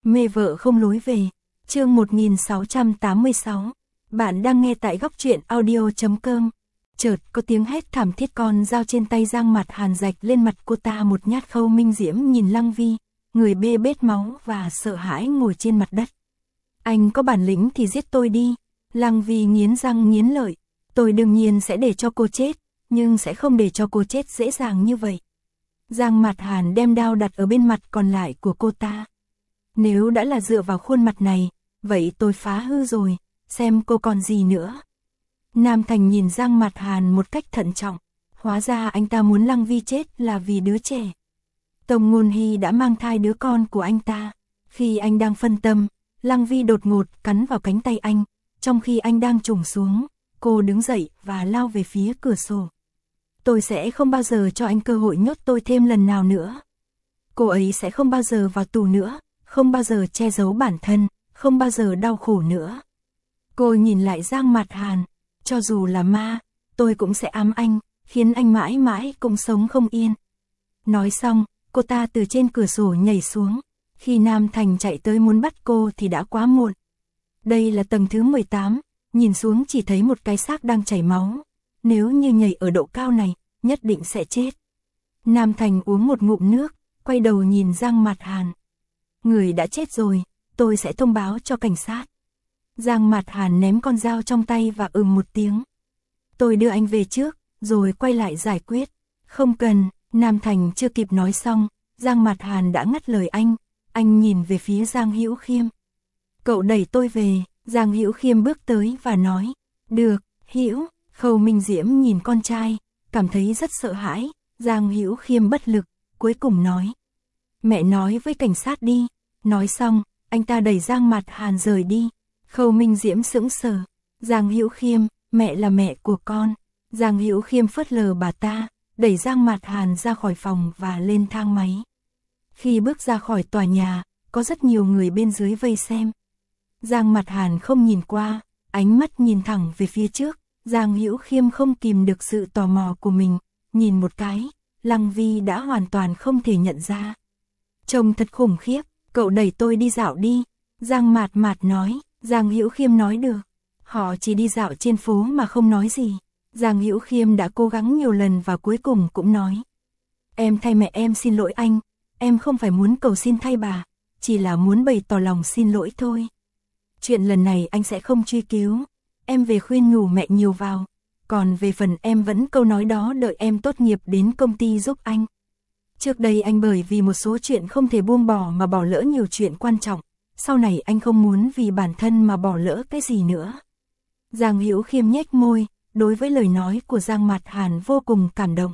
Mê vợ không lối về. Chương 1686. Bạn đang nghe tại góc truyện audio.com. Chợt có tiếng hét thảm thiết, con dao trên tay Giang Mạt Hàn rạch lên mặt cô ta một nhát. Khâu Minh Diễm nhìn Lăng Vi, người bê bết máu và sợ hãi ngồi trên mặt đất. Anh có bản lĩnh thì giết tôi đi. Lăng Vi nghiến răng nghiến lợi. Tôi đương nhiên sẽ để cho cô chết, nhưng sẽ không để cho cô chết dễ dàng như vậy. Giang Mạt Hàn đem đao đặt ở bên mặt còn lại của cô ta. Nếu đã là dựa vào khuôn mặt này, vậy tôi phá hư rồi, xem cô còn gì nữa. Nam Thành nhìn Giang Mạt Hàn một cách thận trọng. Hóa ra anh ta muốn Lăng Vi chết là vì đứa trẻ. Tông Ngôn Hy đã mang thai đứa con của anh ta. Khi anh đang phân tâm, Lăng Vi đột ngột cắn vào cánh tay anh. Trong khi anh đang chùng xuống, cô đứng dậy và lao về phía cửa sổ. Tôi sẽ không bao giờ cho anh cơ hội nhốt tôi thêm lần nào nữa. Cô ấy sẽ không bao giờ vào tù nữa, không bao giờ che giấu bản thân, không bao giờ đau khổ nữa. Cô nhìn lại Giang Mạt Hàn. Cho dù là ma, tôi cũng sẽ ám anh, khiến anh mãi mãi cũng sống không yên. Nói xong, cô ta từ trên cửa sổ nhảy xuống. Khi Nam Thành chạy tới muốn bắt cô thì đã quá muộn. Đây là tầng thứ 18, nhìn xuống chỉ thấy một cái xác đang chảy máu. Nếu như nhảy ở độ cao này, nhất định sẽ chết. Nam Thành uống một ngụm nước, quay đầu nhìn Giang Mạt Hàn. Người đã chết rồi, tôi sẽ thông báo cho cảnh sát. Giang Mạt Hàn ném con dao trong tay và một tiếng. Tôi đưa anh về trước, rồi quay lại giải quyết. Không cần. Nam Thành chưa kịp nói xong, Giang Mạt Hàn đã ngắt lời anh. Anh nhìn về phía Giang Hữu Khiêm. Cậu đẩy tôi về. Giang Hữu Khiêm bước tới và nói. Được, Hữu. Khâu Minh Diễm nhìn con trai, cảm thấy rất sợ hãi. Giang Hữu Khiêm bất lực, cuối cùng nói. Mẹ nói với cảnh sát đi. Nói xong, anh ta đẩy Giang Mạt Hàn rời đi. Khâu Minh Diễm sững sờ. Giang Hữu Khiêm, mẹ là mẹ của con. Giang Hữu Khiêm phớt lờ bà ta, đẩy Giang Mạt Hàn ra khỏi phòng và lên thang máy. Khi bước ra khỏi tòa nhà, có rất nhiều người bên dưới vây xem. Giang Mạt Hàn không nhìn qua, ánh mắt nhìn thẳng về phía trước. Giang Hữu Khiêm không kìm được sự tò mò của mình, nhìn một cái, Lăng Vi đã hoàn toàn không thể nhận ra. Trông thật khủng khiếp, cậu đẩy tôi đi dạo đi. Giang Mạt Mạt nói. Giang Hữu Khiêm nói được. Họ chỉ đi dạo trên phố mà không nói gì. Giang Hữu Khiêm đã cố gắng nhiều lần và cuối cùng cũng nói. Em thay mẹ em xin lỗi anh. Em không phải muốn cầu xin thay bà, chỉ là muốn bày tỏ lòng xin lỗi thôi. Chuyện lần này anh sẽ không truy cứu. Em về khuyên nhủ mẹ nhiều vào. Còn về phần em vẫn câu nói đó đợi em tốt nghiệp đến công ty giúp anh. Trước đây anh bởi vì một số chuyện không thể buông bỏ mà bỏ lỡ nhiều chuyện quan trọng. Sau này anh không muốn vì bản thân mà bỏ lỡ cái gì nữa. Giang Hữu Khiêm nhếch môi, đối với lời nói của Giang Mạt Hàn vô cùng cảm động.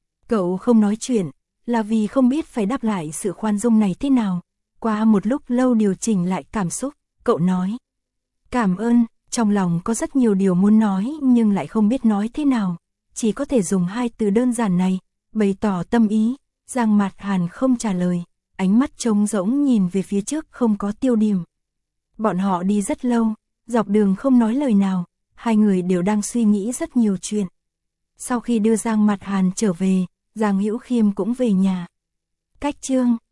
Cậu không nói chuyện, là vì không biết phải đáp lại sự khoan dung này thế nào. Qua một lúc lâu điều chỉnh lại cảm xúc, cậu nói. Cảm ơn, trong lòng có rất nhiều điều muốn nói nhưng lại không biết nói thế nào. Chỉ có thể dùng hai từ đơn giản này, bày tỏ tâm ý. Giang Mạt Hàn không trả lời. Ánh mắt trống rỗng nhìn về phía trước không có tiêu điểm. Bọn họ đi rất lâu, dọc đường không nói lời nào, hai người đều đang suy nghĩ rất nhiều chuyện. Sau khi đưa Giang Mạt Hàn trở về, Giang Hữu Khiêm cũng về nhà. Cách chương